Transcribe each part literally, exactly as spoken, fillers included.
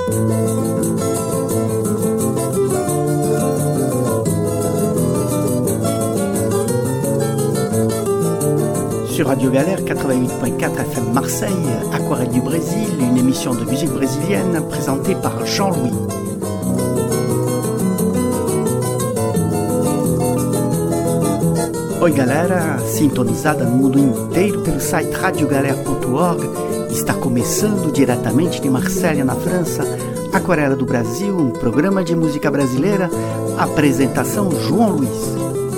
Sur Radio Galère quatre-vingt-huit virgule quatre F M Marseille, Aquarelle du Brésil, une émission de musique brésilienne présentée par Jean-Louis. Oi galera, sintonizada no mundo inteiro pelo site radio galera ponto org, está começando diretamente de Marselha, na França, Aquarela do Brasil, um programa de música brasileira, apresentação João Luiz.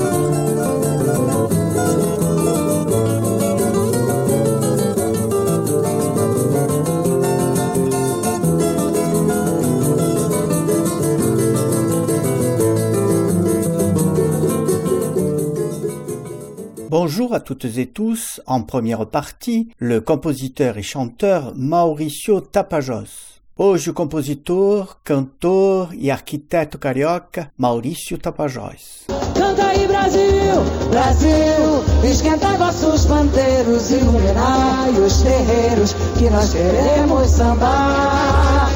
Bonjour à toutes et tous. En première partie, le compositeur et chanteur Mauricio Tapajós. Hoje o compositor, cantor e arquiteto carioca Mauricio Tapajós. Canta aí Brasil, Brasil, esquentai vossos pandeiros, iluminai os terreiros que nós queremos sambar.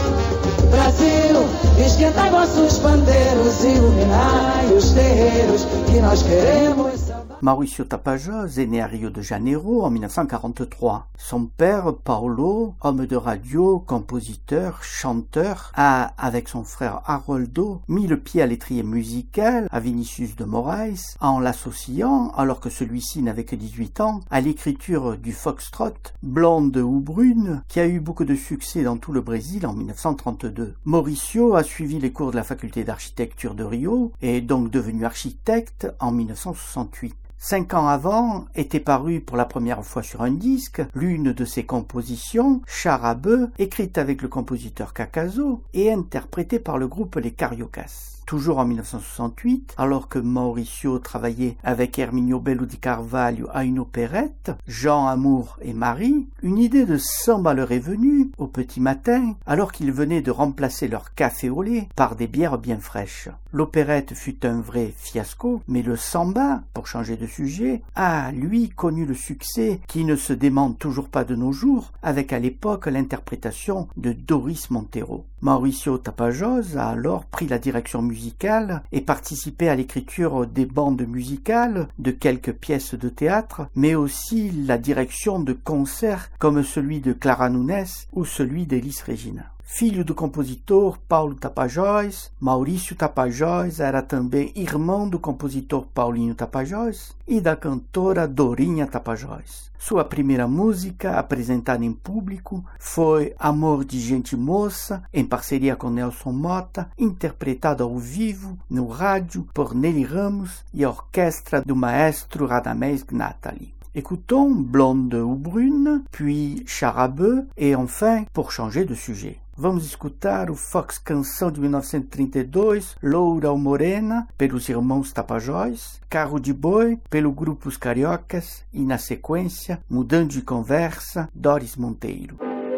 Brasil, esquentai vossos pandeiros, iluminai os terreiros que nós queremos sambar. Mauricio Tapajós est né à Rio de Janeiro en dix-neuf cent quarante-trois. Son père, Paulo, homme de radio, compositeur, chanteur, a, avec son frère Haroldo, mis le pied à l'étrier musical à Vinicius de Moraes en l'associant, alors que celui-ci n'avait que dix-huit ans, à l'écriture du foxtrot, blonde ou brune, qui a eu beaucoup de succès dans tout le Brésil en dix-neuf cent trente-deux. Mauricio a suivi les cours de la faculté d'architecture de Rio et est donc devenu architecte en dix-neuf cent soixante-huit. Cinq ans avant, était parue pour la première fois sur un disque l'une de ses compositions, Charabeu, écrite avec le compositeur Cacaso et interprétée par le groupe Les Cariocas. Toujours en dix-neuf cent soixante-huit, alors que Mauricio travaillait avec Herminio Belo de Carvalho à une opérette, Jean, Amour et Marie, une idée de samba leur est venue au petit matin, alors qu'ils venaient de remplacer leur café au lait par des bières bien fraîches. L'opérette fut un vrai fiasco, mais le samba, pour changer de sujet, a, lui, connu le succès qui ne se dément toujours pas de nos jours, avec à l'époque l'interprétation de Doris Montero. Mauricio Tapajós a alors pris la direction musicale et participé à l'écriture des bandes musicales, de quelques pièces de théâtre, mais aussi la direction de concerts comme celui de Clara Nunes ou celui d'Elis Regina. Filho do compositor Paulo Tapajós, Mauricio Tapajós era também irmão do compositor Paulinho Tapajós e da cantora Dorinha Tapajós. Sua primeira música apresentada em público foi Amor de Gente Moça, em parceria com Nelson Motta, interpretada ao vivo no rádio por Nelly Ramos e a orquestra do maestro Radamés Gnatali. Écoutons Blonde ou Brune, puis Charabeu et enfin, pour changer de sujet. Vamos escutar o Fox Canção de mil novecentos e trinta e dois, Loura ou Morena, pelos irmãos Tapajós, Carro de Boi, pelo grupo Os Cariocas e, na sequência, mudando de conversa, Doris Monteiro.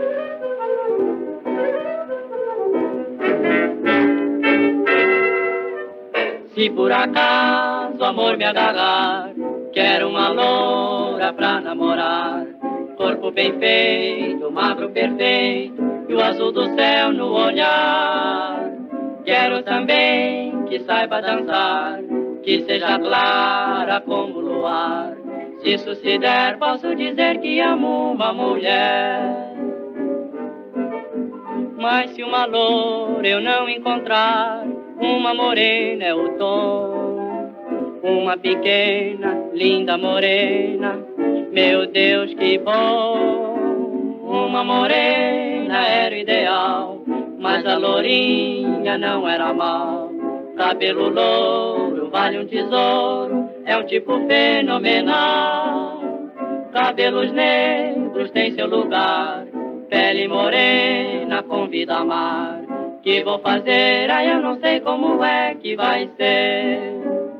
Se por acaso o amor me agarrar, quero uma loura pra namorar, corpo bem feito, magro perfeito, e o azul do céu no olhar. Quero também que saiba dançar, que seja clara como o luar. Se isso se der, posso dizer que amo uma mulher. Mas se uma loura eu não encontrar, uma morena é o tom. Uma pequena, linda morena, meu Deus que bom. Uma morena era o ideal, mas a lourinha não era mal. Cabelo louro vale um tesouro, é um tipo fenomenal. Cabelos negros têm seu lugar, pele morena convida a amar. Que vou fazer? Ai, eu não sei como é que vai ser.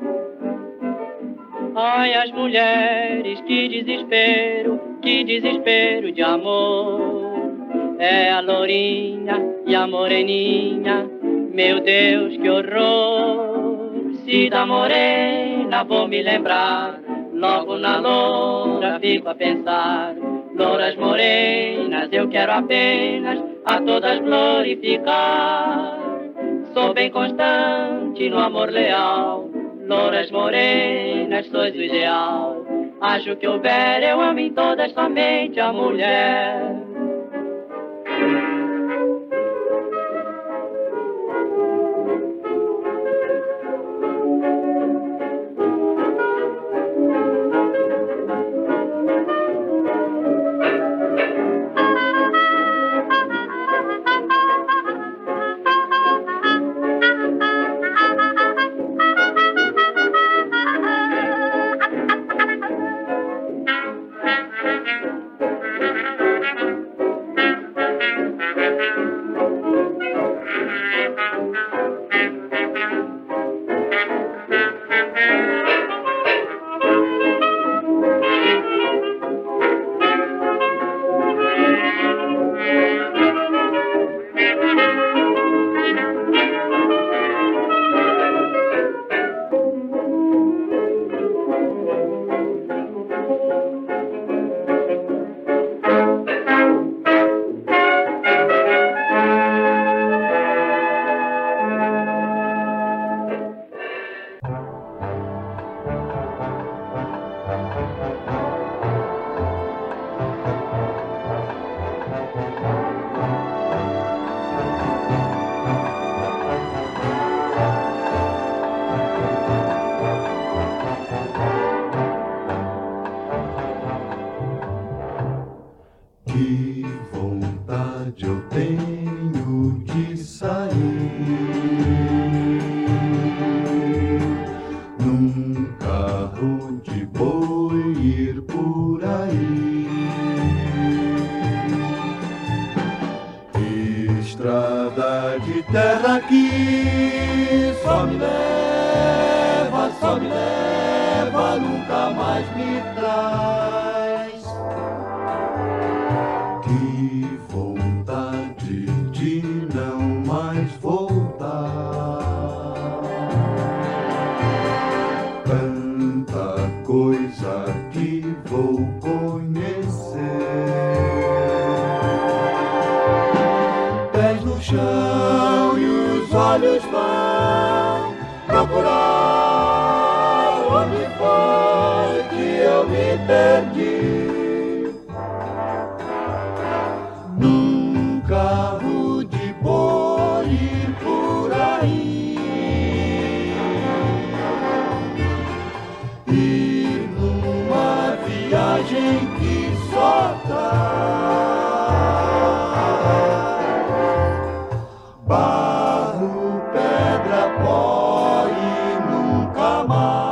Ai, as mulheres, que desespero, que desespero de amor. É a lourinha e a moreninha, meu Deus, que horror. Se da morena vou me lembrar, logo na loura fico a pensar. louras morenas, eu quero apenas a todas glorificar. Sou bem constante no amor leal, louras morenas, sois o ideal. Acho que houver, eu amo em todas somente a mulher. Que vontade eu tenho de sair num carro de boi, ir por aí, estrada de terra que só me leva, só me leva, nunca mais me traz. Que vontade de não mais voltar. Tanta coisa que vou conhecer. Pés no chão e os olhos vão procurar onde foi que eu me perdi. Num carro de boi, ir por aí, e numa viagem que só traz barro, pedra, pó e nunca mais.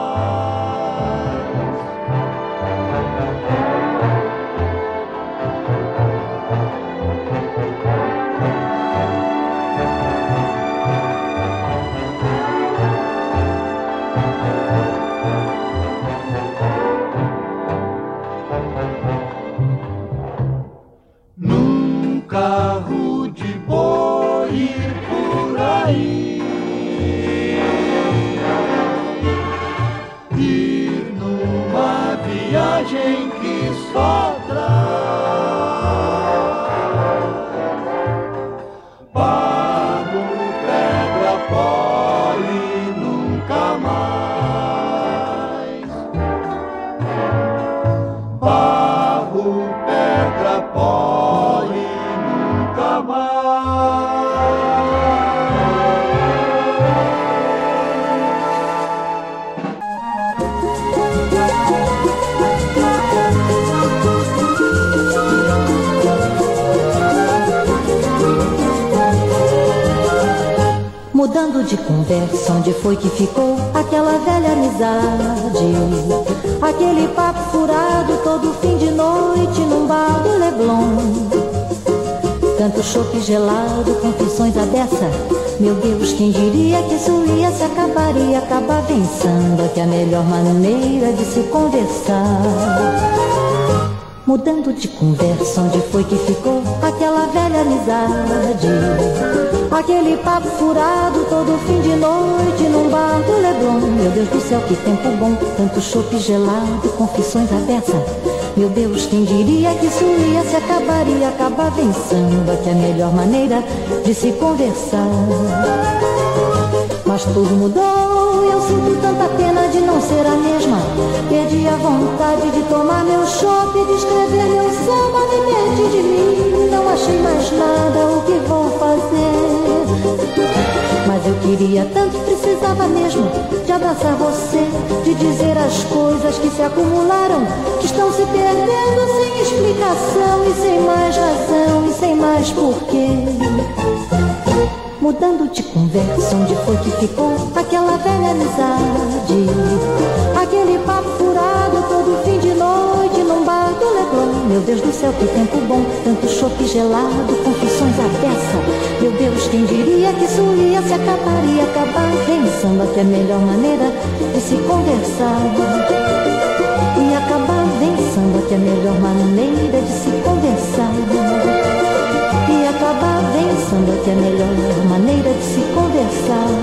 Num carro de boi, ir por aí, ir numa viagem que só traz barro, pedra, pó e nunca mais. Barro, pedra, pó e nunca mais. Mudando de conversa, onde foi que ficou aquela velha amizade? Aquele papo furado todo fim de noite num bar do Leblon. Tanto chope gelado, confissões à beça. Meu Deus, quem diria que isso ia se acabar e acabar pensando que é a melhor maneira de se conversar. Mudando de conversa, onde foi que ficou aquela velha amizade? Aquele papo furado todo fim de noite num bar do Leblon. Meu Deus do céu, que tempo bom, tanto chope gelado, confissões à beça. Meu Deus, quem diria que isso ia se acabar e acabar vem samba, que é a melhor maneira de se conversar. Mas tudo mudou, eu sinto tanta pena de não ser a mesma. Perdi a vontade de tomar meu chopp, de escrever meu samba, me perdi de mim. Não achei mais nada, o que vou fazer? Mas eu queria tanto, precisava mesmo de abraçar você, de dizer as coisas que se acumularam, que estão se perdendo sem explicação e sem mais razão e sem mais porquê. Mudando de conversa, onde foi que ficou aquela velha amizade? Aquele papo furado todo fim de noite num bar do Leblon. Meu Deus do céu, que tempo bom, tanto chope gelado, confissões à beça. Meu Deus, quem diria que isso ia se acabar e acabar vem samba, que é a melhor maneira de se conversar. E acabar vem samba, que é a melhor maneira de se conversar. E acabar vem samba, que é a melhor maneira de se conversar.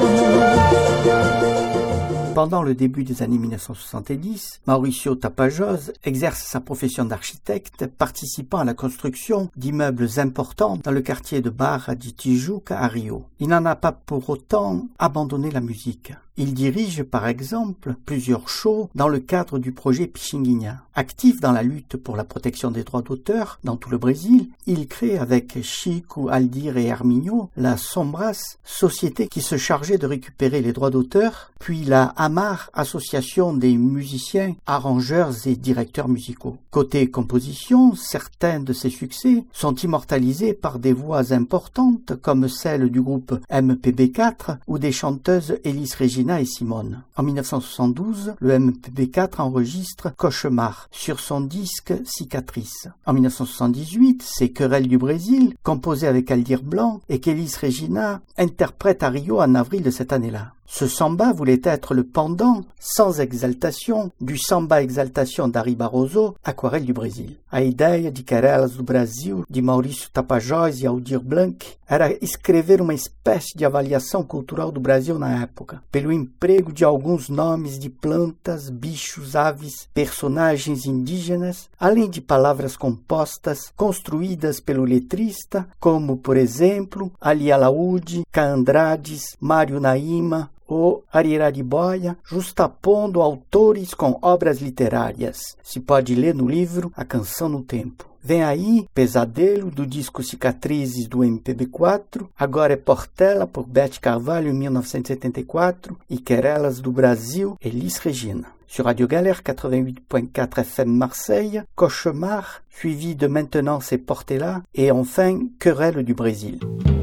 Pendant le début des années mille neuf cent soixante-dix, Mauricio Tapajós exerce sa profession d'architecte, participant à la construction d'immeubles importants dans le quartier de Barra de Tijuca à Rio. Il n'en a pas pour autant abandonné la musique. Il dirige par exemple plusieurs shows dans le cadre du projet Pixinguinha. Actif dans la lutte pour la protection des droits d'auteur dans tout le Brésil, il crée avec Chico, Aldir et Herminho la Sombras, société qui se chargeait de récupérer les droits d'auteur, puis la Amar, association des musiciens, arrangeurs et directeurs musicaux. Côté composition, certains de ses succès sont immortalisés par des voix importantes comme celle du groupe M P B quatre ou des chanteuses Elis Regina et Simone. En mille neuf cent soixante-douze, le M P B quatre enregistre Cauchemar sur son disque Cicatrice. En mille neuf cent soixante-dix-huit, c'est Querelle du Brésil, composé avec Aldir Blanc et qu'Elis Regina interprète à Rio en avril de cette année-là. Ce samba voulait être le pendant, sans exaltation, du samba exaltation d'Ari Barroso, Aquarelle du Brasil. A ideia de Querelas do Brasil, de Maurício Tapajós e Aldir Blanc, era escrever uma espécie de avaliação cultural do Brasil na época, pelo emprego de alguns nomes de plantas, bichos, aves, personagens indígenas, além de palavras compostas, construídas pelo letrista, como, por exemplo, Ali Alaúde, K. Andrades, Mário Naima, ou Ariraboia, justapondo autores com obras literárias. Se pode ler no livro A Canção no Tempo. Vem aí Pesadelo, do disco Cicatrizes do M P B quatro, agora é Portela, por Beth Carvalho, em mille neuf cent soixante-quatorze, e Querelas do Brasil, Elis Regina. Sur Radio Galère quatre-vingt-huit point quatre F M Marseille, Cauchemar, suivi de Maintenant c'est Portela, et enfin Querelle du Brésil.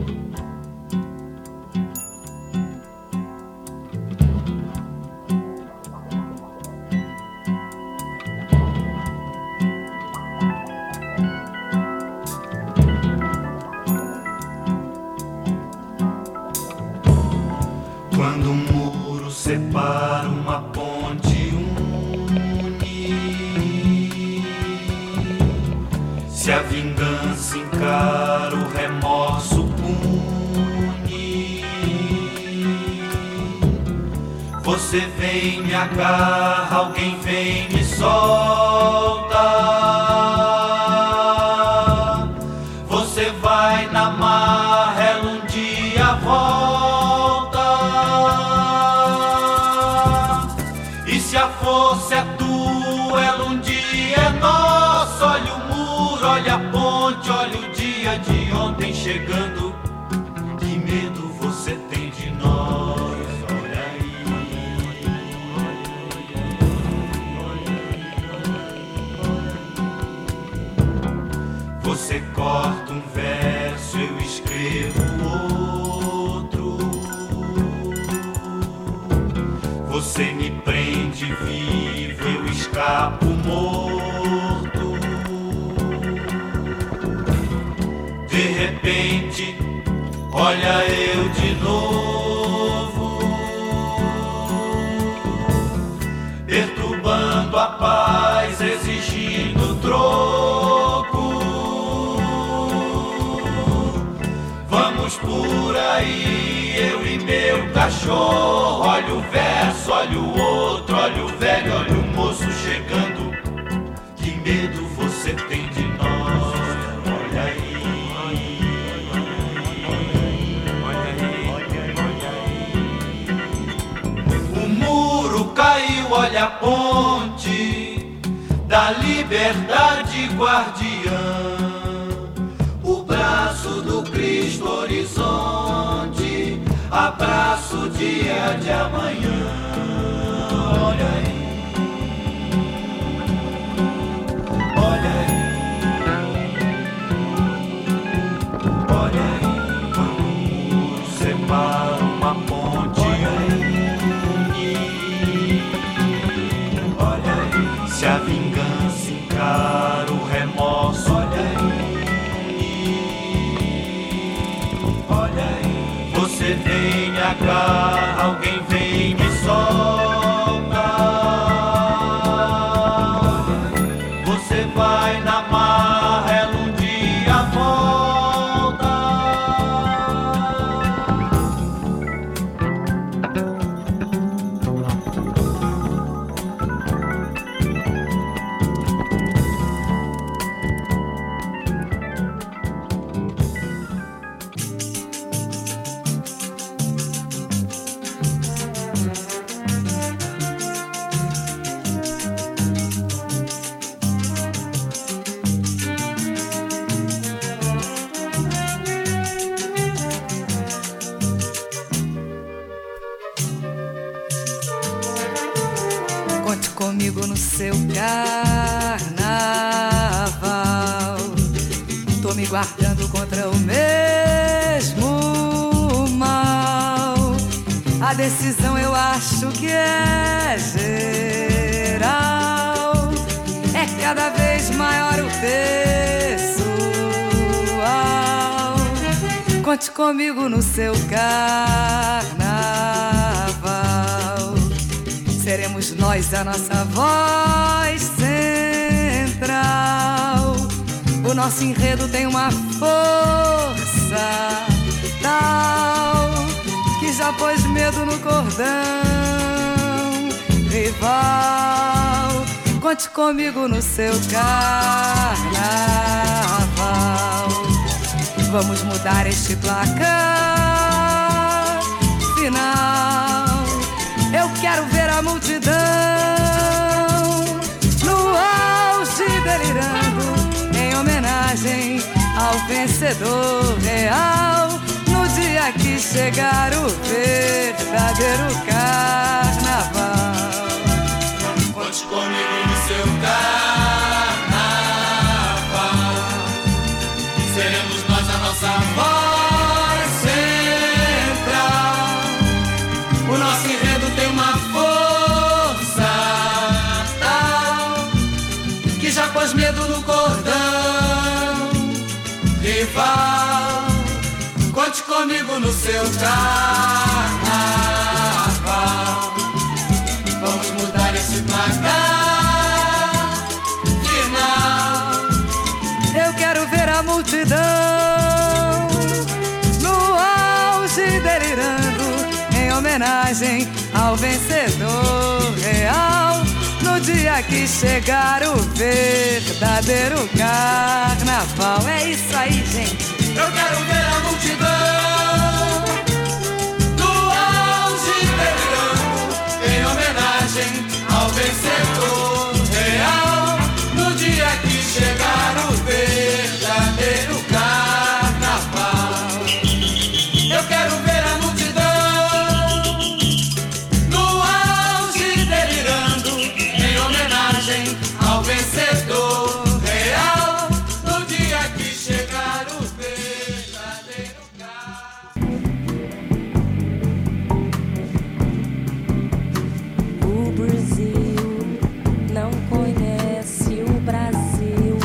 Quando um muro separa uma ponte une, se a vingança encara o remorso pune, você vem, me agarra, alguém vem, me solta, você vai na marra, ela um dia volta. Se a força é tua, ela um dia é nossa. Olha o muro, olha a ponte, olha o dia de ontem chegando. Que medo você tem de nós, olha aí. Você corta um verso, eu escrevo outro. Você me prende vivo, eu escapo morto. De repente, olha eu de novo, perturbando a paz, exigindo troco. Vamos por aí, eu e meu cachorro. Olha o verso, olha o outro, olha o velho, olha o moço chegando. Que medo ponte da liberdade guardiã, o braço do Cristo horizonte, abraço o dia de amanhã. Olha aí, olha aí, olha aí, quando o muro separa uma ponte. Olha aí, olha aí, se a vingança encara o remorso. Olha aí, olha aí, você vem me agarra, alguém vem me solta. Você vai na marra, ela um dia volta. Conte comigo no seu carnaval. Tô me guardando contra o mesmo mal. A decisão eu acho que é geral. É cada vez maior o pessoal. Conte comigo no seu carnaval. Seremos nós a nossa voz central. O nosso enredo tem uma força tal que já pôs medo no cordão rival. Conte comigo no seu carnaval. Vamos mudar este placar final. Eu quero ver a multidão no auge delirando, em homenagem ao vencedor real, no dia que chegar o verdadeiro carnaval. Conte comigo no seu carnaval. Seremos nós a nossa voz central. O nosso enredo tem uma força tal que já pôs medo no cordão rival. Conte comigo no seu carnaval. Vamos mudar esse placar final. Eu quero ver a multidão no auge delirando, em homenagem ao vencedor real, no dia que chegar o verdadeiro carnaval. É isso aí, gente. Eu quero ver a multidão no auge delirando, em homenagem ao vencedor real, no dia que chegar o verdadeiro carnaval. Eu quero ver a multidão no auge delirando, em homenagem ao vencedor real, no dia que chegar o verdadeiro carnaval. O Brasil não conhece o Brasil.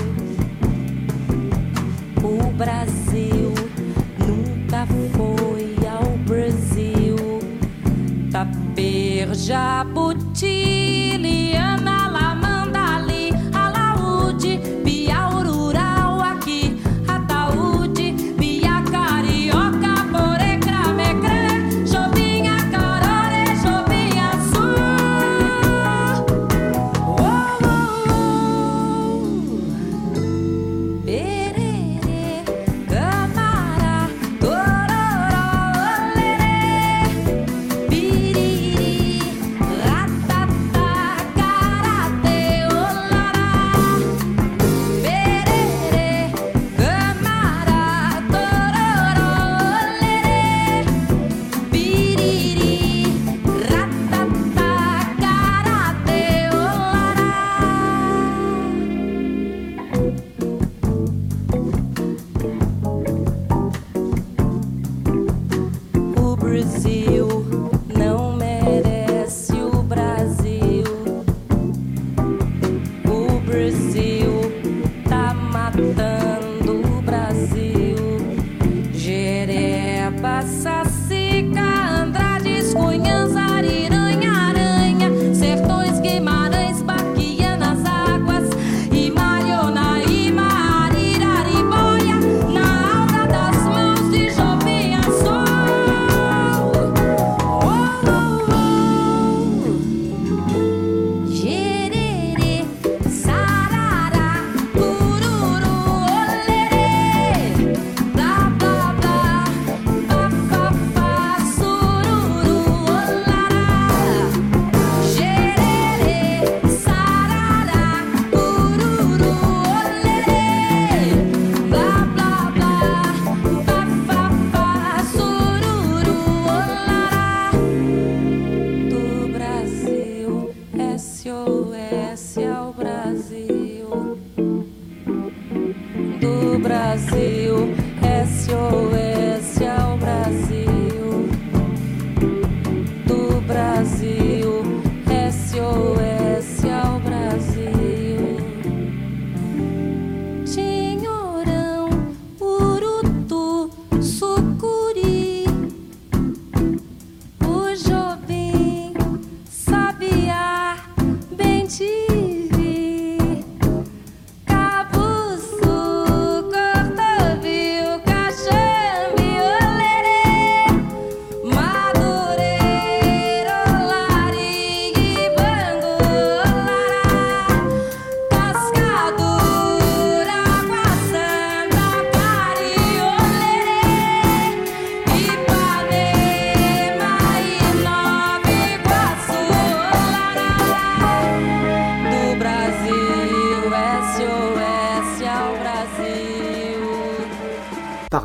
O Brasil nunca foi ao Brasil. Taper, Jabuti, Liana, Lamandali, Alaúde, Piaurural aqui, Ataúde, Bia Carioca, Porecra, Mecré, Jobinha, Caroré, Jobinha Azul. Oh, oh, oh. Pererê, Camará, Tororó, Olerê, Piriri, Ratatá,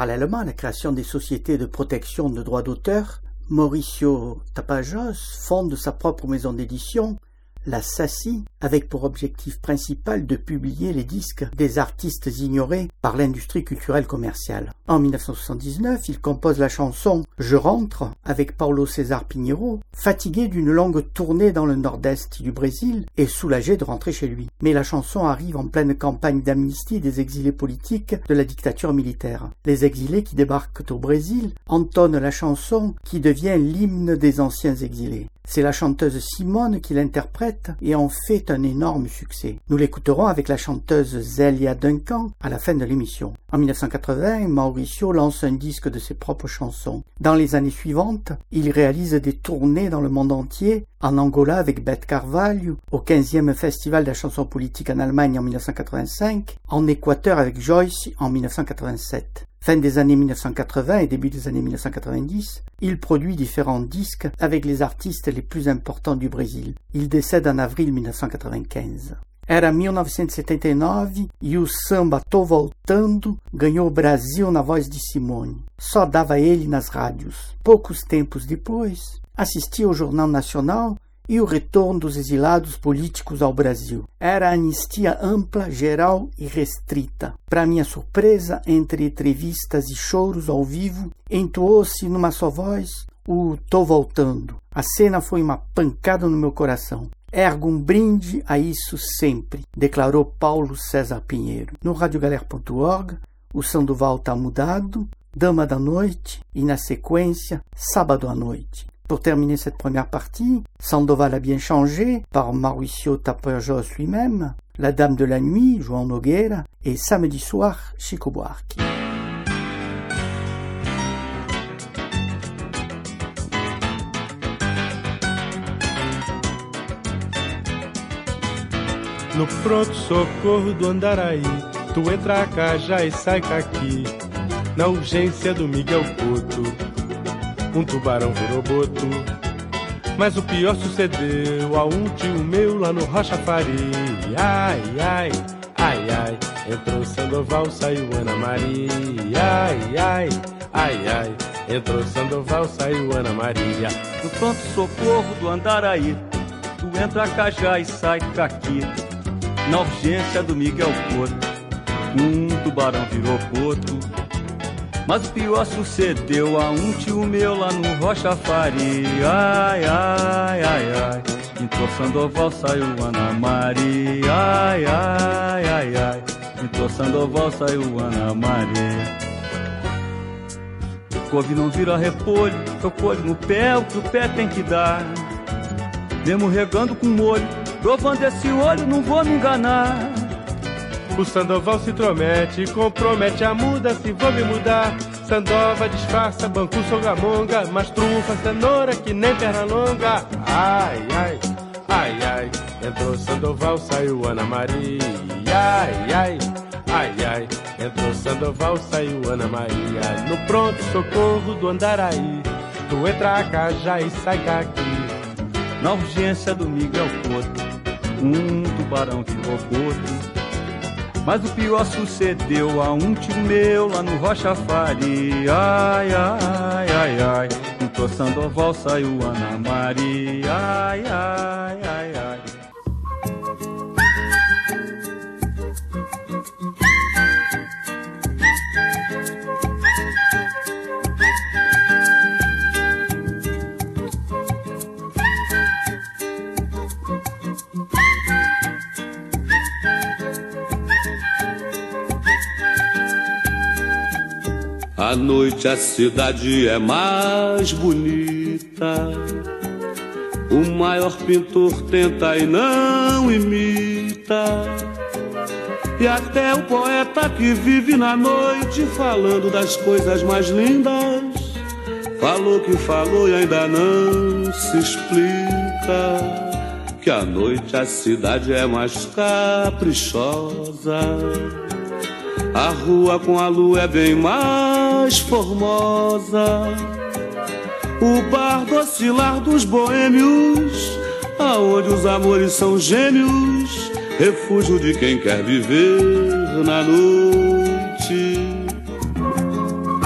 Parallèlement à la création des sociétés de protection de droits d'auteur, Mauricio Tapajós fonde sa propre maison d'édition, la Saci, avec pour objectif principal de publier les disques des artistes ignorés par l'industrie culturelle commerciale. En mille neuf cent soixante-dix-neuf, il compose la chanson « Je rentre » avec Paulo César Pinheiro, fatigué d'une longue tournée dans le nord-est du Brésil et soulagé de rentrer chez lui. Mais la chanson arrive en pleine campagne d'amnistie des exilés politiques de la dictature militaire. Les exilés qui débarquent au Brésil entonnent la chanson qui devient l'hymne des anciens exilés. C'est la chanteuse Simone qui l'interprète et en fait un énorme succès. Nous l'écouterons avec la chanteuse Zélia Duncan à la fin de l'émission. En mille neuf cent quatre-vingts, Mauricio lance un disque de ses propres chansons. Dans les années suivantes, il réalise des tournées dans le monde entier, en Angola avec Beth Carvalho, au quinzième Festival de la chanson politique en Allemagne en mille neuf cent quatre-vingt-cinq, en Équateur avec Joyce en mille neuf cent quatre-vingt-sept. Fin des années mille neuf cent quatre-vingts et début des années mille neuf cent quatre-vingt-dix, il produit différents disques avec les artistes les plus importants du Brésil. Il décède en avril mille neuf cent quatre-vingt-quinze. Era mille novecentos e setenta e nove e o samba Tô Voltando ganhou o Brasil na voz de Simone. Só dava ele nas rádios. Poucos tempos depois, assisti ao Jornal Nacional e o retorno dos exilados políticos ao Brasil. Era anistia ampla, geral e restrita. Para minha surpresa, entre entrevistas e choros ao vivo, entoou-se numa só voz o Tô Voltando. A cena foi uma pancada no meu coração. Ergo um brinde a isso sempre, declarou Paulo César Pinheiro. No radiogalera ponto org, o Sandoval tá mudado, Dama da Noite e, na sequência, Sábado à Noite. Pour terminer cette première partie, Sandoval a bien changé par Mauricio Tapajós lui-même, La Dame de la Nuit, João Nogueira, et Samedi Soir, Chico Buarque. No pronto-socorro do Andaraí, tu entra cá já e sai caqui. Na urgência do Miguel Couto, um tubarão virou boto. Mas o pior sucedeu a um tio meu lá no Rocha Faria. Ai, ai, ai, ai, entrou Sandoval, saiu Ana Maria. Ai, ai, ai, ai, entrou Sandoval, saiu Ana Maria. No pronto-socorro do Andaraí, tu entra cá já e sai caqui. Na urgência do Miguel Couto, um tubarão virou boto. Mas o pior sucedeu a um tio meu lá no Rocha Faria. Ai, ai, ai, ai, entrou Sandoval, saiu Ana Maria. Ai, ai, ai, ai, entrou Sandoval, saiu Ana Maria. Couve não vira repolho, eu colho no pé o que o pé tem que dar. Mesmo regando com molho, provando esse olho, não vou me enganar. O Sandoval se intromete, compromete a muda, se vou me mudar. Sandoval disfarça, banco songamonga, mas trufa cenoura que nem perna longa. Ai, ai, ai, ai, entrou Sandoval, saiu Ana Maria. Ai, ai, ai, ai, entrou Sandoval, saiu Ana Maria. No pronto-socorro do Andaraí, tu entra cá já e sai caqui. Na urgência do Miguel Couto, um tubarão virou boto. Mas o pior sucedeu a um tio meu lá no Rocha Faria. Ai, ai, ai, ai, entrou Sandoval, saiu Ana Maria. Ai, ai, ai, ai. À noite a cidade é mais bonita. O maior pintor tenta e não imita. E até o poeta que vive na noite falando das coisas mais lindas falou que falou e ainda não se explica. Que à noite a cidade é mais caprichosa. A rua com a lua é bem mais formosa. O bar do oscilar dos boêmios, aonde os amores são gêmeos, refúgio de quem quer viver na noite.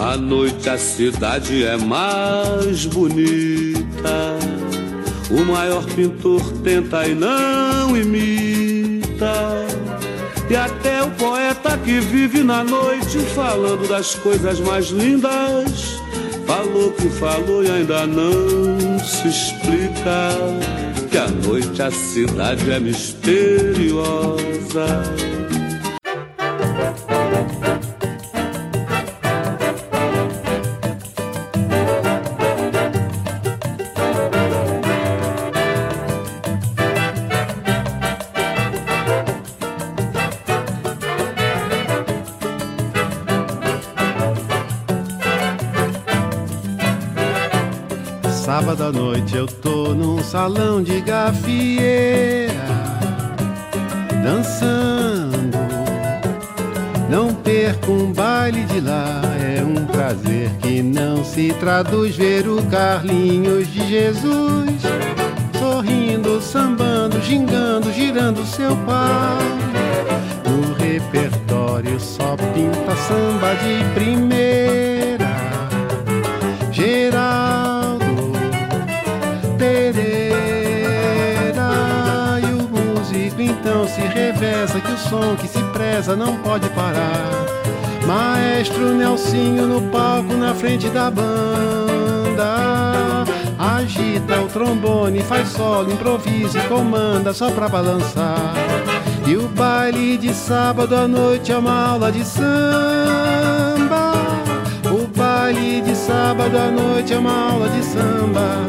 À noite a cidade é mais bonita. O maior pintor tenta e não imita. E até o poeta que vive na noite falando das coisas mais lindas falou que falou e ainda não se explica. Que à noite a cidade é misteriosa. Sábado à noite eu tô num salão de gafieira, dançando. Não perco um baile de lá, é um prazer que não se traduz. Ver o Carlinhos de Jesus sorrindo, sambando, gingando, girando seu pau. No repertório só pinta samba de primeira. Geraldo Pereira, e o músico então se reveza que o som que se preza não pode parar. Maestro Nelsinho no palco na frente da banda, agita o trombone, faz solo, improvisa e comanda só pra balançar. E o baile de sábado à noite é uma aula de samba. O baile de sábado à noite é uma aula de samba.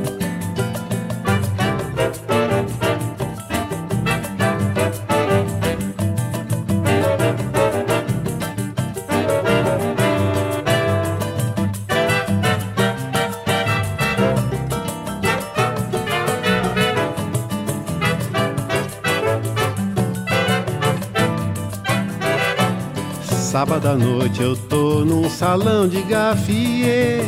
Sábado à noite eu tô num salão de gafieira,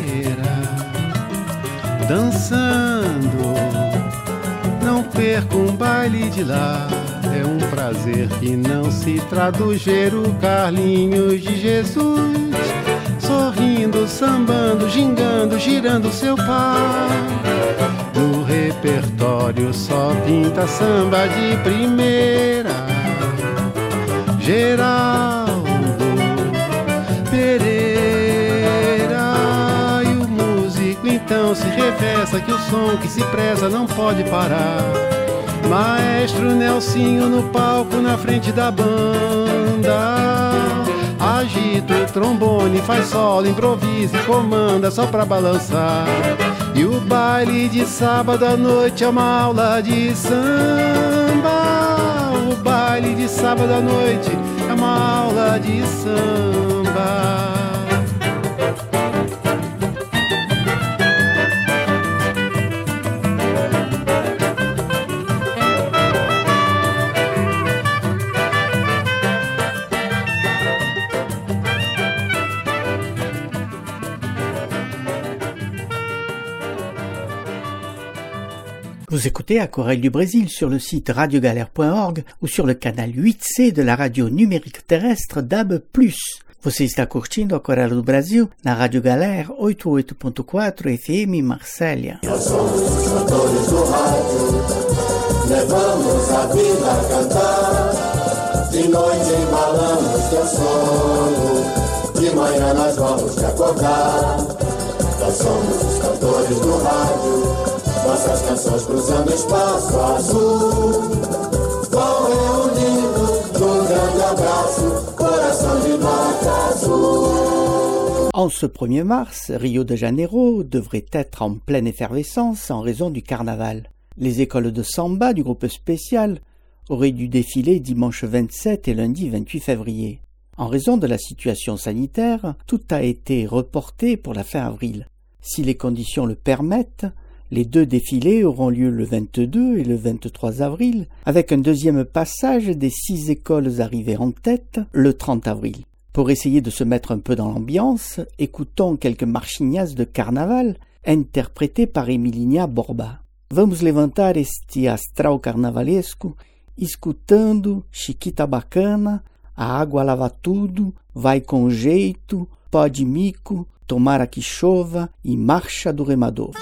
dançando. Não perco um baile de lá, é um prazer que não se traduz. Ver o Carlinhos de Jesus sorrindo, sambando, gingando, girando seu pau. No repertório só pinta samba de primeira. Geraldo Pereira, e o músico então se reveza que o som que se preza não pode parar. Maestro Nelsinho no palco na frente da banda, agita o trombone, faz solo, improvisa e comanda só pra balançar. E o baile de sábado à noite é uma aula de samba. O baile de sábado à noite é uma aula de samba. Vous écoutez Aquarelle du Brésil sur le site radiogalère point org ou sur le canal huit C de la radio numérique terrestre D A B plus. Você está curtindo Aquarelle do Brasil na Rádio Galère oitenta e oito ponto quatro F M Marsella. Nós somos os cantores do rádio, levamos a vida a cantar. De noite embalamos teu sono, de manhã nós vamos te acordar. Nós somos os cantores do rádio, nossas canções cruzando espaço azul, vão reunindo num grande abraço, coração de nota azul. En ce premier mars, Rio de Janeiro devrait être en pleine effervescence en raison du carnaval. Les écoles de samba du groupe spécial auraient dû défiler dimanche vingt-sept et lundi vingt-huit février. En raison de la situation sanitaire, tout a été reporté pour la fin avril. Si les conditions le permettent, les deux défilés auront lieu le vingt-deux et le vingt-trois avril, avec un deuxième passage des six écoles arrivées en tête le trente avril. Pour essayer de se mettre un peu dans l'ambiance, écoutons quelques marchinhas de carnaval interprétées par Emilinha Borba. Vamos levantar este astral carnavalesco, escutando Chiquita Bacana, a água lava tudo, vai com jeito, pó de mico, tomara que chova e marcha do remador.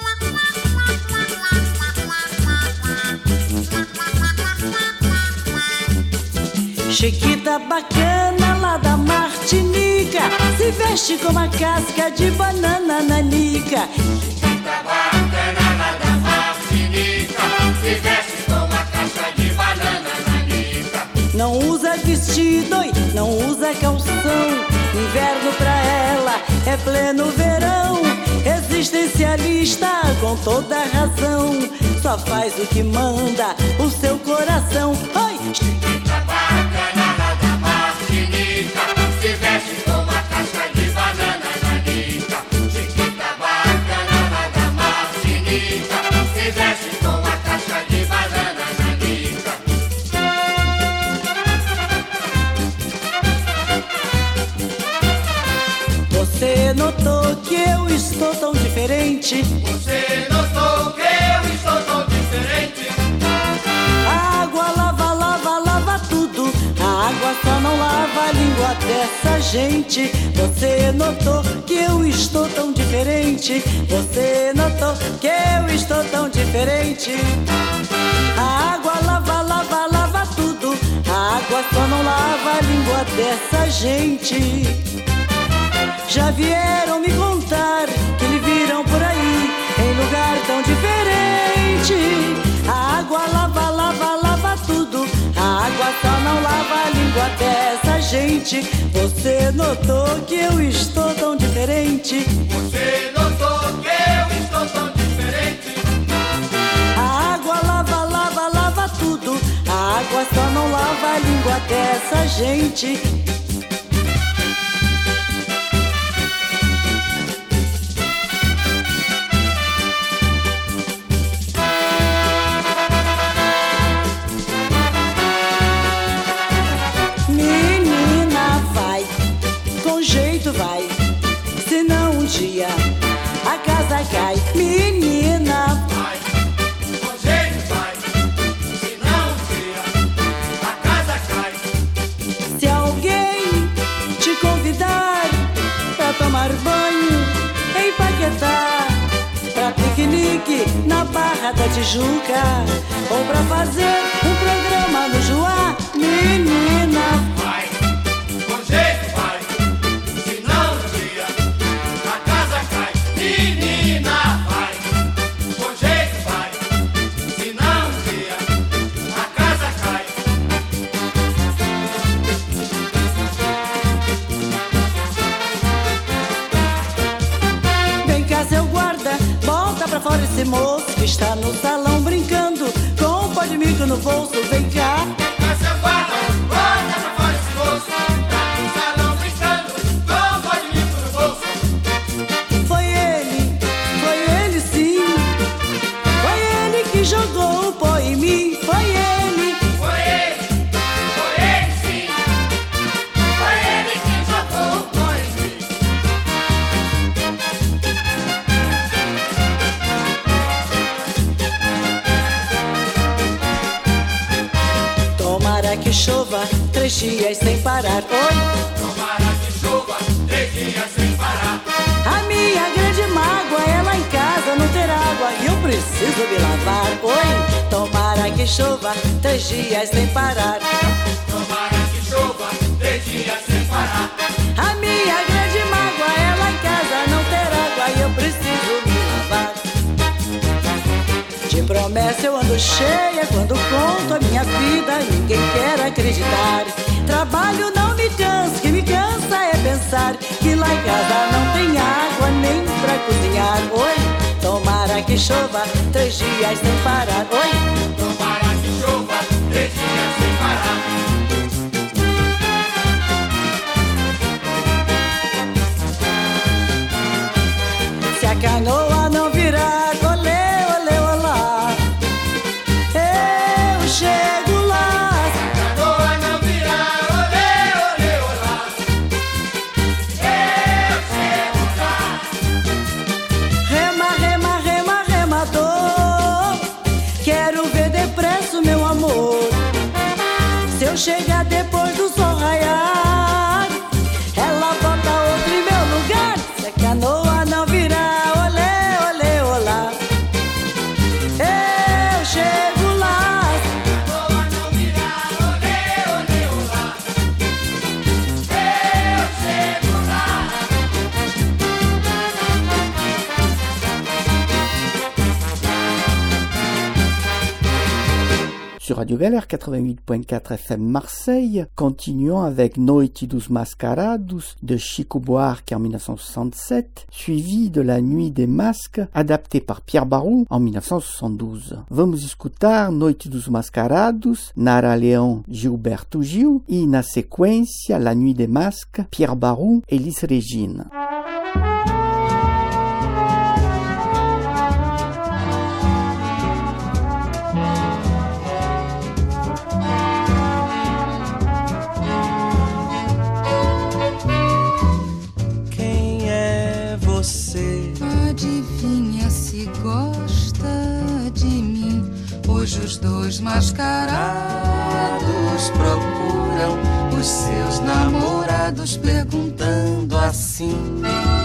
Chiquita bacana lá da Martinica, se veste com uma casca de banana nanica. Chiquita bacana lá da Martinica, se veste com uma casca de banana nanica. Não usa vestido e não usa calção, inverno pra ela é pleno verão. Existencialista com toda razão, só faz o que manda o seu coração. Oi! Chiquita bacana lá da Martinica, se veste com uma casca de banana nanica. Chiquita bacana lá da Martinica, se veste com uma casca de banana nanica. Você notou que eu estou tão diferente? Você notou que eu estou tão diferente? A água lava, lava, lava tudo. A água só não lava a língua dessa gente. Você notou que eu estou tão diferente? Você notou que eu estou tão diferente? A água lava, lava, lava tudo. A água só não lava a língua dessa gente. Já vieram me contar que lhe viram por aí em lugar tão diferente. A água lava, lava, lava tudo. A água só não lava a língua dessa gente. Você notou que eu estou tão diferente? Você notou que eu estou tão diferente? A água lava, lava, lava tudo. A água só não lava a língua dessa gente. Vai, senão um dia a casa cai. Menina, vai, com jeito vai, senão um dia a casa cai. Se alguém te convidar pra tomar banho em Paquetá, pra piquenique na Barra da Tijuca, ou pra fazer um programa no Joá, menina, vai, com jeito vai. Menina, vai, com jeito vai, senão um dia a casa cai. Vem cá, seu guarda, bota pra fora esse moço que está no salão brincando com um pó de mico no bolso. Vem cá, vem cá, seu guarda, bota pra fora esse moço que está no salão brincando com um pó de mico no bolso. Foi ele, foi ele sim, foi ele que jogou o pó em mim. Foi ele, foi ele, foi ele sim, foi ele que jogou o pó em mim. Tomara que chova três dias sem parar. Oi, tomara que chova três dias sem parar. A minha grande mágoa é lá em casa não ter água e eu preciso me lavar. Oi, tomara que chova três dias sem parar. Tomara que chova três dias sem parar. A minha grande mágoa é lá em casa não ter água e eu preciso me lavar. De promessa eu ando cheia quando conto a minha vida, ninguém quer acreditar. Trabalho não me cansa, que me cansa é pensar que lá em casa não tem água nem pra cozinhar. Oi, tomara que chova três dias sem parar. Oi, tomara que chova três dias sem parar. Se a canoa não virar, olê, olê, olá, eu chego lá. Se a canoa não virar, olê, olê, olá, eu chego lá. Rema, rema, rema, remador, quero ver depressa o meu amor. Se eu chegar depois do sol raiar, ela bota outro em meu lugar. Radio Galère quatre-vingt-huit point quatre F M Marseille. Continuons avec Noite dos Mascarados de Chico Buarque en dix-neuf cent soixante-sept, suivi de La Nuit des Masques, adapté par Pierre Barou en dix-neuf cent soixante-douze. Vamos escutar Noite dos Mascarados, Nara Leão, Gilberto Gil, e na sequência La Nuit des Masques, Pierre Barou, Elis Regina. Adivinha se gosta de mim. Hoje os dois mascarados procuram os seus namorados, perguntando assim: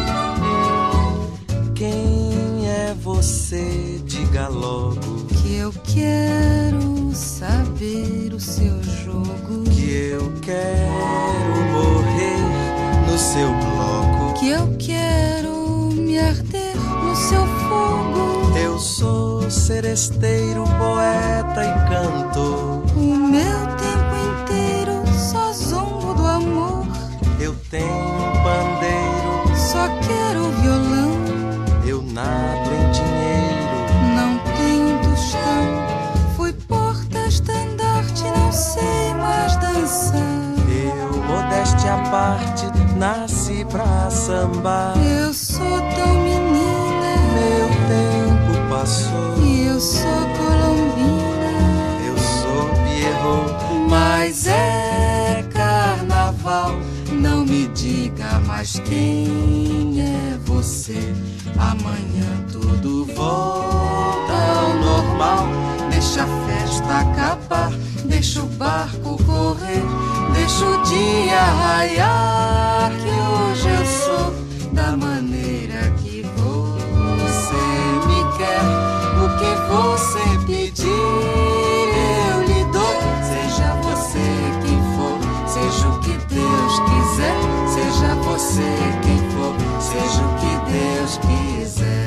quem é você? Diga logo. Que eu quero saber o seu jogo. Que eu quero morrer no seu bloco. Que eu quero me arder no seu fogo. Eu sou seresteiro, poeta e cantor. O meu tempo inteiro só zombo do amor. Eu tenho um pandeiro, só quero violão. Eu nado em dinheiro, não tenho tostão. Fui porta-estandarte, não sei mais dançar. Eu, modéstia à parte, nasci pra sambar. Eu sou tão menina, meu tempo passou. E eu sou colombina, eu sou Pierrot. Mas é carnaval, não me diga mais quem é você. Amanhã tudo volta ao normal. Deixa a festa acabar, deixa o barco correr, deixa o dia raiar. Que hoje eu sou da maneira que você me quer. O que você pedir eu lhe dou. Seja você quem for, seja o que Deus quiser. Seja você quem for, seja o que Deus quiser.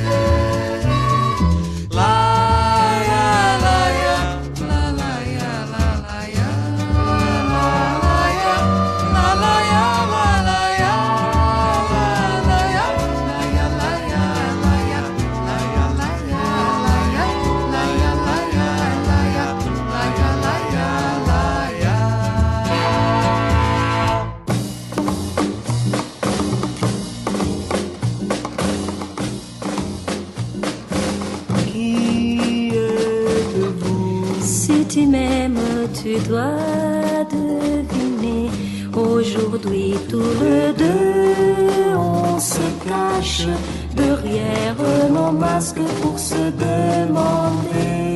Lá tu m'aimes, tu dois deviner. Aujourd'hui, tous les deux, on se cache derrière nos masques pour se demander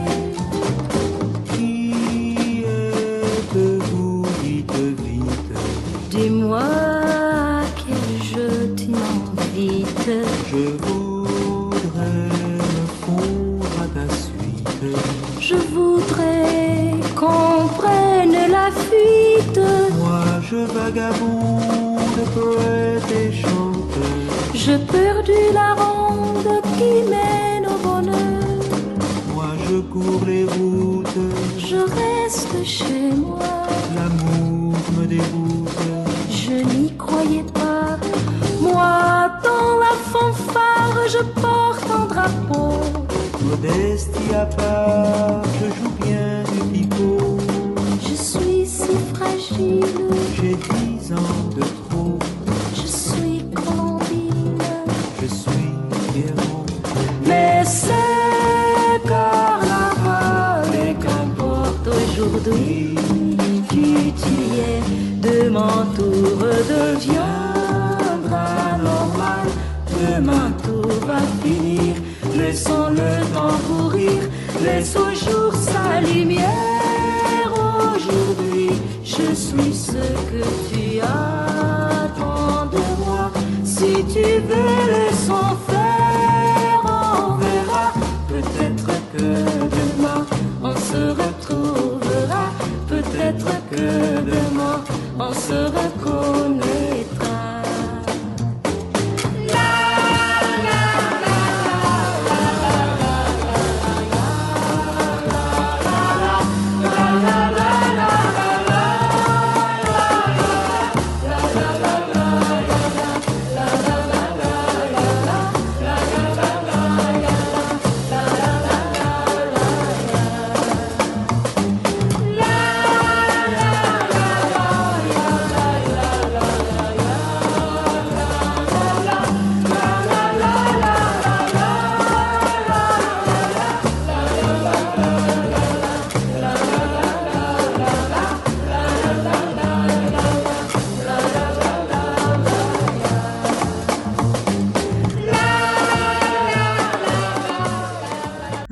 qui êtes-vous, vite, vite. Dis-moi à quel jeu tu m'invites. Je voudrais me fondre à ta suite. Je voudrais qu'on prenne la fuite. Moi je vagabonde, poète et chanteur. Je perdu la ronde qui mène au bonheur. Moi je cours les routes, je reste chez moi. L'amour me déroute, je n'y croyais pas. Moi dans la fanfare je porte un drapeau. Modestie à part, je joue bien du picot. Je suis si fragile, j'ai dix ans de trop. Je suis colombine, je suis Pierrot. Mais c'est carnaval et qu'importe aujourd'hui qui tu es, de mon tour deviendra normal. Demain tout va finir. Laissons le temps courir, laisse au jour sa lumière. Aujourd'hui, je suis ce que tu attends de moi. Si tu veux, laissons faire, on verra. Peut-être que demain, on se retrouvera. Peut-être que demain, on se reconnaîtra. La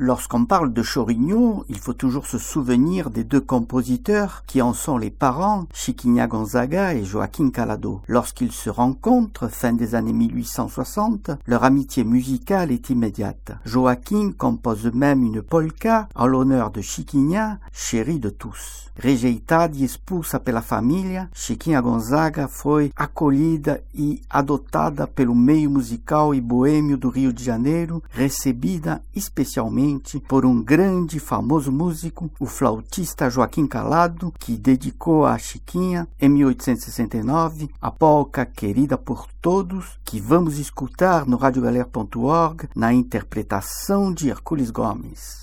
Lorsqu'on parle de Chorigno, il faut toujours se souvenir des deux compositeurs qui en sont les parents, Chiquinha Gonzaga et Joaquim Calado. Lorsqu'ils se rencontrent, fin des années mille huit cent soixante, leur amitié musicale est immédiate. Joaquim compose même une polka en l'honneur de Chiquinha, chérie de tous. Rejeitada e expulsa pela família, Chiquinha Gonzaga foi acolhida e adotada pelo meio musical e boêmio do Rio de Janeiro, recebida especialmente por um grande e famoso músico, o flautista Joaquim Calado, que dedicou a Chiquinha, em mil oitocentos e sessenta e nove, a polca Querida por Todos, que vamos escutar no radio galère ponto org na interpretação de Hercules Gomes.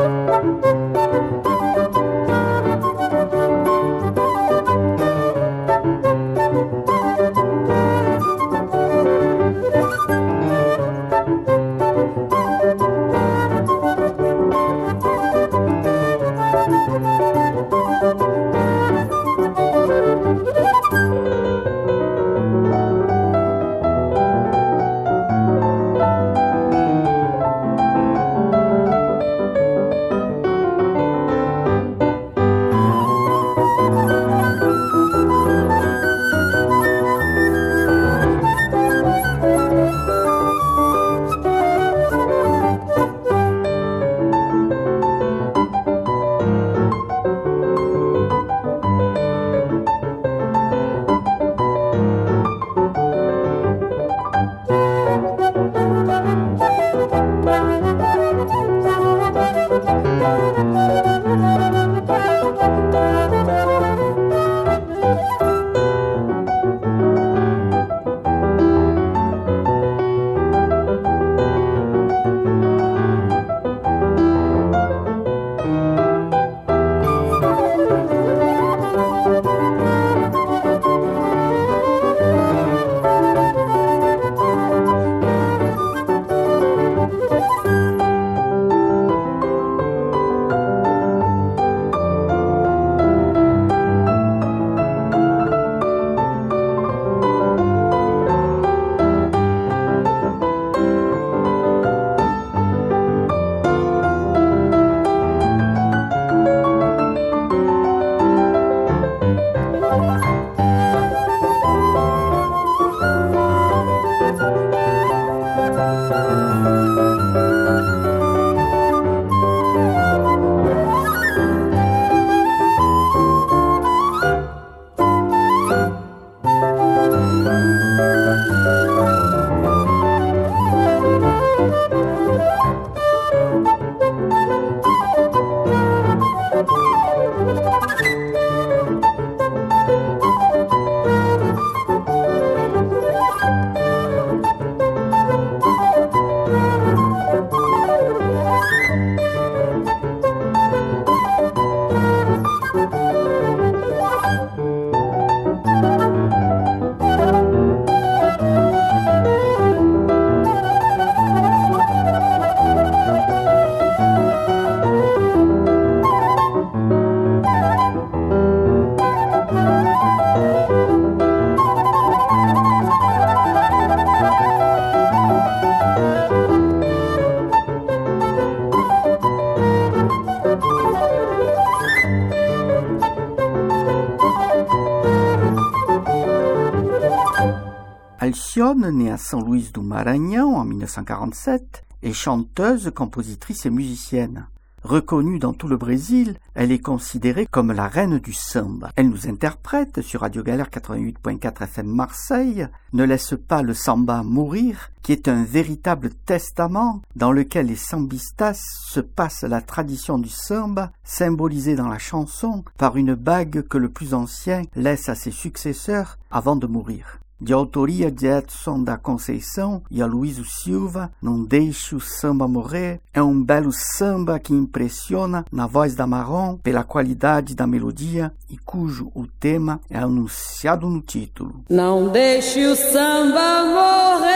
Alcione, née à São Luís do Maranhão en mille neuf cent quarante-sept, est chanteuse, compositrice et musicienne. Reconnue dans tout le Brésil, elle est considérée comme la reine du samba. Elle nous interprète sur Radio Galère quatre-vingt-huit point quatre F M Marseille, Ne laisse pas le samba mourir, qui est un véritable testament dans lequel les sambistas se passent la tradition du samba, symbolisée dans la chanson par une bague que le plus ancien laisse à ses successeurs avant de mourir. De autoria de Edson da Conceição e Aloysio Silva, Não Deixe o Samba Morrer, é um belo samba que impressiona na voz da Marrom pela qualidade da melodia e cujo o tema é anunciado no título. Não deixe o samba morrer,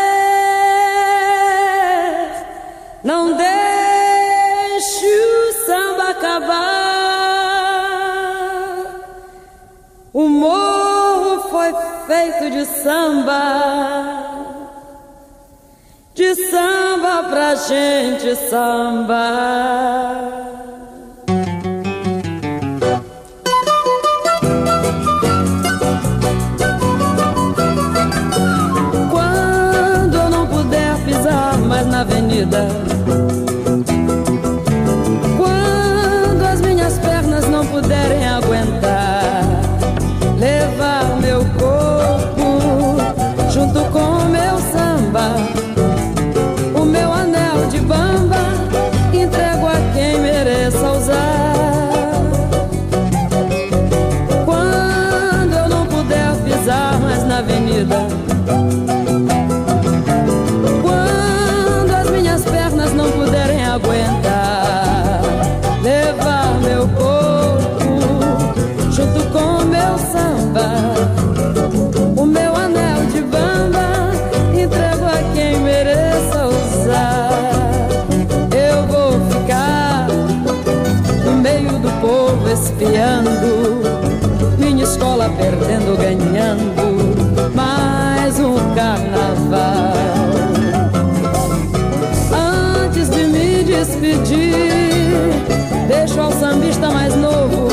não deixe o samba acabar, o morro foi feito de samba de samba pra gente sambar. Quando eu não puder pisar mais na avenida, quando as minhas pernas não puderem aguentar, levar meu corpo junto com meu samba, o meu anel de bamba, entrego a quem mereça usar. Quando eu não puder pisar mais na avenida, quando as minhas pernas não puderem aguentar, levar meu corpo junto com meu samba, o meu anel de bamba, entrego a quem mereça usar. Eu vou ficar no meio do povo espiando, minha escola perdendo, ganhando mais um carnaval. Antes de me despedir, deixo ao sambista mais novo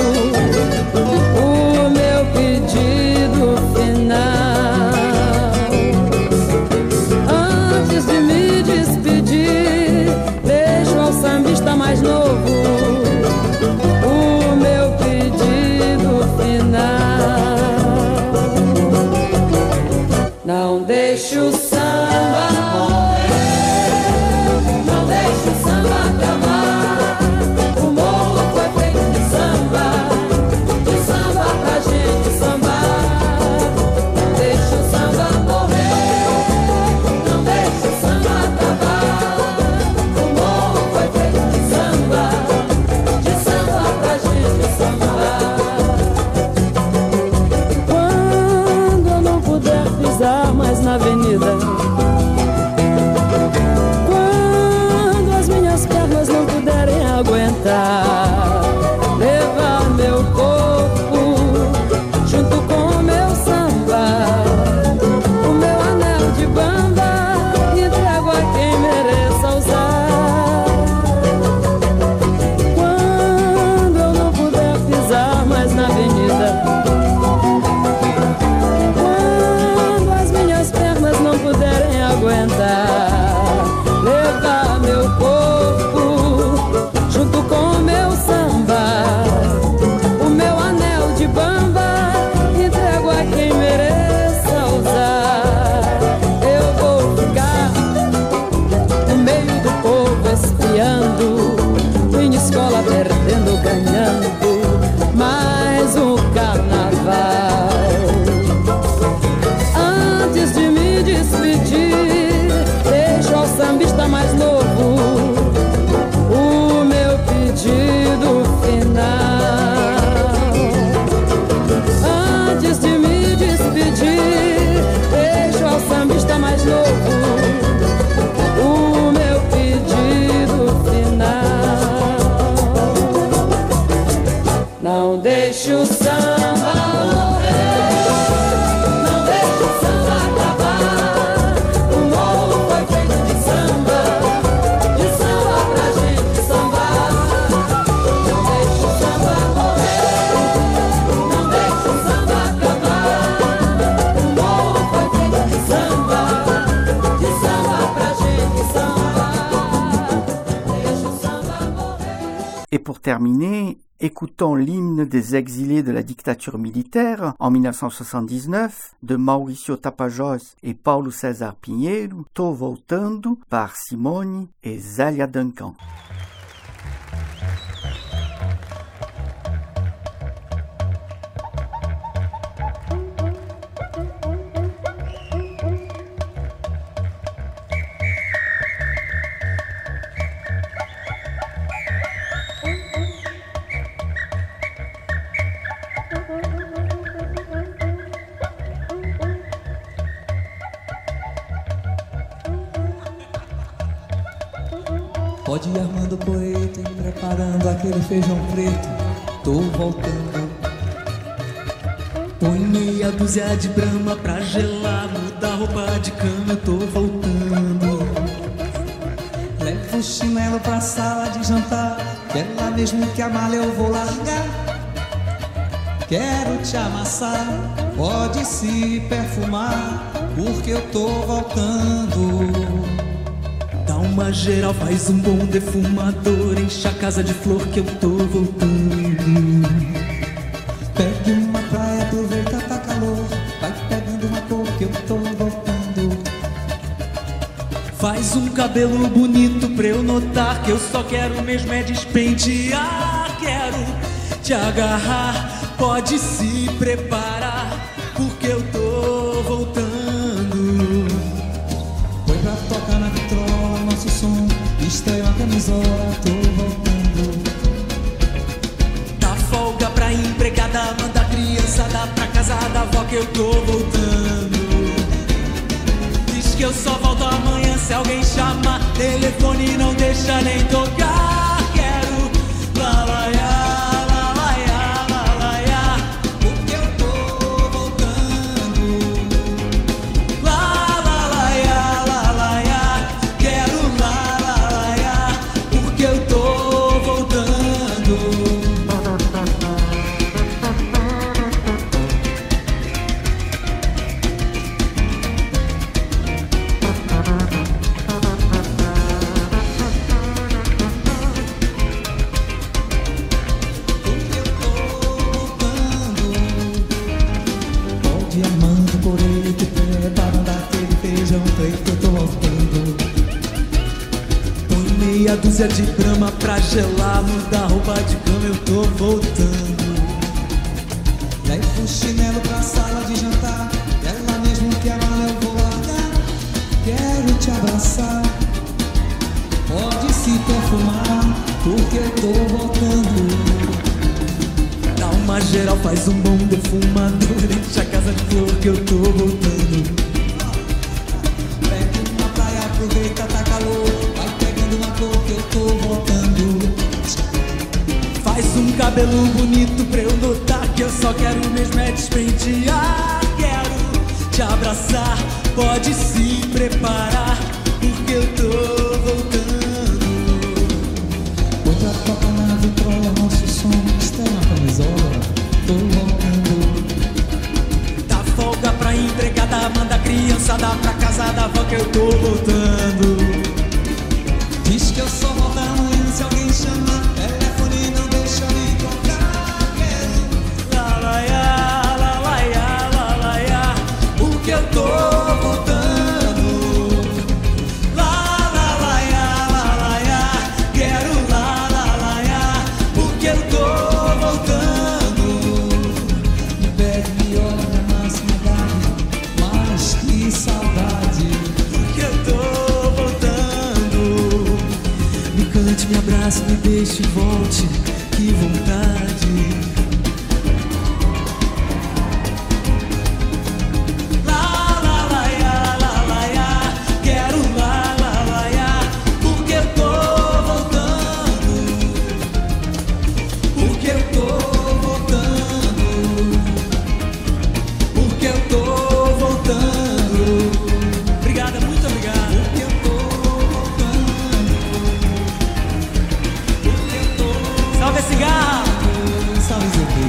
o meu pedido final. Antes de me despedir, deixo ao sambista mais novo o meu pedido final. Não deixe o samba morrer, não deixe o samba acabar. O morro foi feito de samba, de samba pra gente sambar. Não deixe o samba morrer, não deixe o samba acabar. O morro foi feito de samba, de samba pra gente sambar. Quando eu não puder pisar mais na avenida, quando as minhas pernas não puderem aguentar, levar meu corpo junto com meu samba, o meu anel de bamba, entrego a quem mereça usar. Quando eu não puder pisar mais na avenida, quando as minhas pernas não puderem aguentar, levar meu corpo junto com meu samba, o meu anel de bamba, entrego a quem mereça usar. Eu vou ficar no meio do povo espiando, minha escola perdendo, ganhando mais um carnaval. Antes de me despedir, deixo ao sambista mais novo o meu pedido final. Antes de me despedir, deixo ao sambista mais novo o meu pedido final. Não deixe o samba morrer, não deixe o samba acabar. O morro foi feito de samba, de samba pra gente sambar. Não deixe o samba morrer, não deixe o samba acabar. O morro foi feito de samba, de samba pra gente sambar. Deixe o samba morrer. Et pour terminer, écoutons l'hymne des exilés de la dictature militaire en mille neuf cent soixante-dix-neuf de Mauricio Tapajós et Paulo César Pinheiro, Tô Voltando, par Simone et Zélia Duncan. Pode ir armando poeta e preparando aquele feijão preto. Tô voltando. Põe meia dúzia de brama pra gelar, muda a roupa de cama, eu tô voltando. chinelo pra sala de jantar, que é lá mesmo que a malha eu vou largar. Quero te amassar, pode se perfumar, porque eu tô voltando. Dá uma geral, faz um bom defumador, enche a casa de flor que eu tô voltando. Pegue uma praia, aproveita, tá calor, vai pegando uma cor que eu tô voltando. Faz um cabelo bonito pra eu notar que eu só quero mesmo é despentear. Quero te agarrar, pode se preparar, porque eu tô voltando. Põe pra tocar na vitrola nosso som, estreia uma camisola, tô voltando. Dá folga pra empregada, manda a criançada pra casa da avó que eu tô voltando. Diz que eu só volto amanhã se alguém chamar, telefone não deixa nem tocar. Quero lalaiá. Dúzia de brama pra gelar, muda a roupa de cama, eu tô voltando. E aí pro chinelo pra sala de jantar, é lá mesmo que a mala eu vou largar. Quero te abraçar, pode se perfumar, porque eu tô voltando. Dá uma geral, faz um bom defumador, enche a casa de flor que eu tô voltando. Pega uma praia, aproveita, tá calor, uma cor que eu tô voltando. Faz um cabelo bonito pra eu notar que eu só quero mesmo é despentear. Quero te abraçar, pode se preparar, porque eu tô voltando. Outra toca na vitrola, nosso som está na camisola, tô voltando. Dá folga pra empregada, manda a criançada pra casa da avó que eu tô voltando. Diz que eu só volto amanhã se alguém chamar, telefone não deixa me tocar. Quero lalaiá, lalaiá, lalaiá, porque eu tô voltando. Lalaiá, lalaiá, quero lalaiá, porque eu tô voltando. Me pede, me olha, me amassa, me dá, mas que saudade, porque eu tô me abrace, me deixe, volte, que vontade. Lá, lá, laiá, lá, laiá, quero lá, lá, laiá, porque eu tô voltando. Porque eu tô voltando. Porque eu tô voltando. Obrigada, muito obrigado. Porque eu tô salve a cigarra! Salve Zé.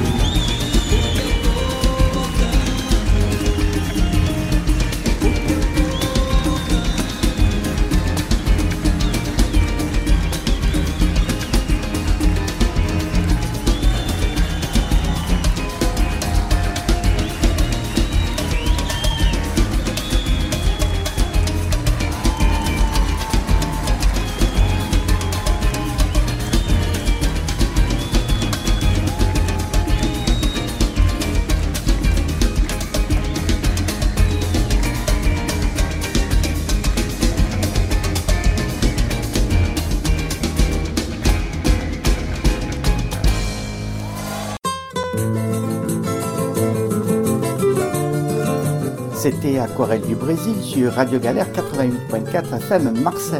C'était Aquarelle du Brésil sur Radio Galère quatre-vingt-huit point quatre F M Marseille.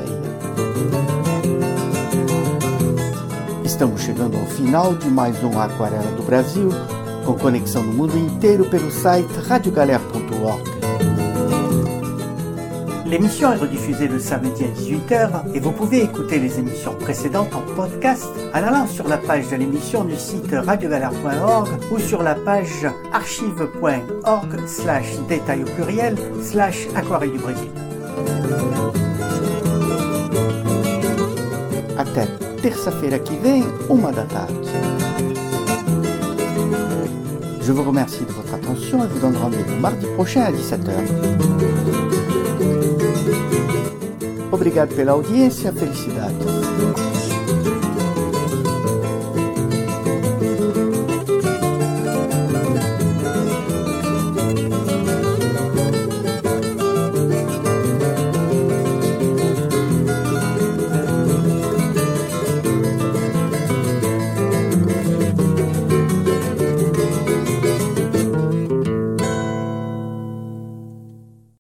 Estamos chegando ao final de mais um Aquarela do Brasil, com conexão no mundo inteiro pelo site radio galère ponto org. L'émission est rediffusée le samedi à dix-huit heures et vous pouvez écouter les émissions précédentes en podcast en allant sur la page de l'émission du site radiogalère point org ou sur la page archive point org slash détail au pluriel slash aquarelle du Brésil. Até terça-feira que vem, uma da tarde. Je vous remercie de votre attention et vous donne rendez-vous mardi prochain à dix-sept heures. Obrigado pela audiência, felicidade.